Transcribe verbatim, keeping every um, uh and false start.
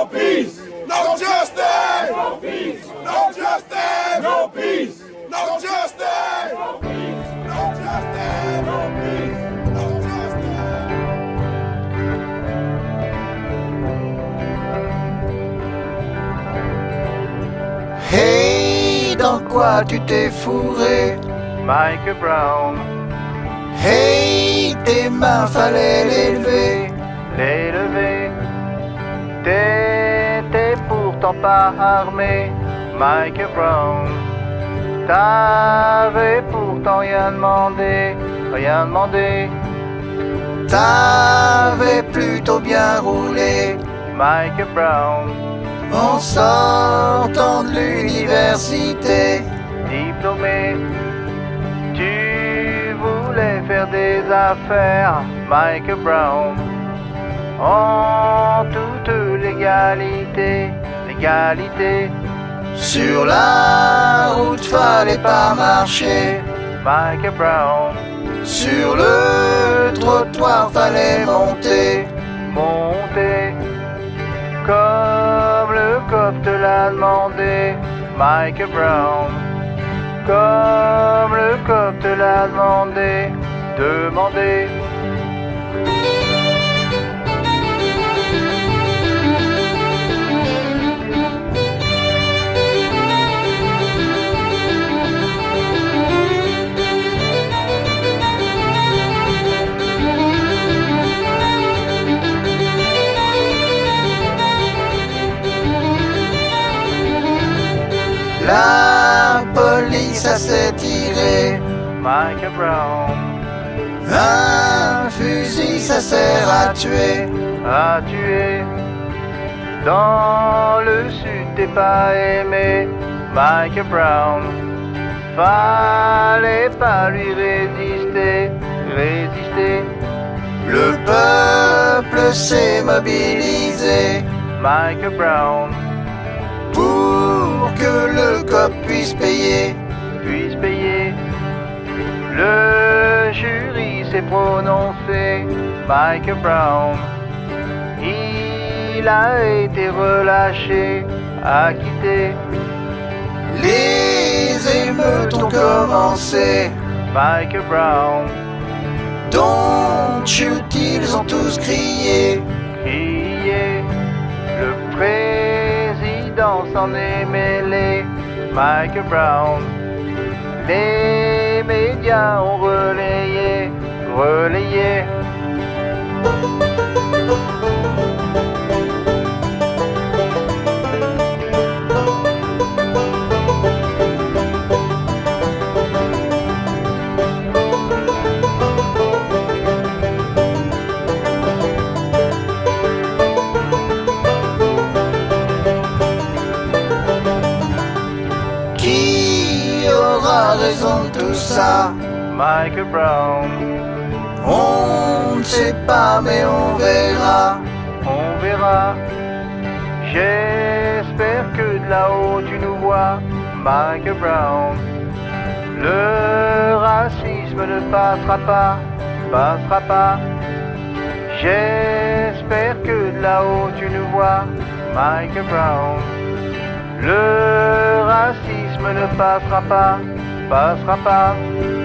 peace, no justice, no peace, no justice, no peace, no justice, no peace, no justice, no peace, no justice. Hey, dans quoi tu t'es fourré, Mike Brown? Hey, tes mains fallait les lever, Les lever. T'étais pourtant pas armé, Mike Brown. T'avais pourtant rien demandé, rien demandé. t'avais plutôt bien roulé, Mike Brown, en sortant de l'université. diplômé. Tu voulais faire des affaires, Mike Brown, en toute légalité, légalité. Sur la route fallait pas marcher, Mike Brown, sur le trottoir fallait monter, monter, comme le cop te l'a demandé, Mike Brown, comme le cop te l'a demandé, demandé. la police a s'est tirée, Mike Brown, un fusil ça sert à tuer, a tué. Dans le sud t'es pas aimé, Mike Brown. Fallait pas lui résister, résister. le peuple s'est mobilisé, Mike Brown, pour que le cop puisse payer, puisse payer. Le jury s'est prononcé, Mike Brown. Il a été relâché, acquitté. les émeutes ont commencé, Mike Brown, don't shoot, ils ont tous crié, crié. Le président s'en est mêlé, Mike Brown. Les médias ont relayé, relayé. qui aura raison de tout ça, Mike Brown, on ne sait pas mais on verra, on verra. J'espère que de là-haut tu nous vois, Mike Brown. Le racisme ne passera pas, passera pas. J'espère que de là-haut tu nous vois, Mike Brown. Le racisme ne passera pas, passera pas.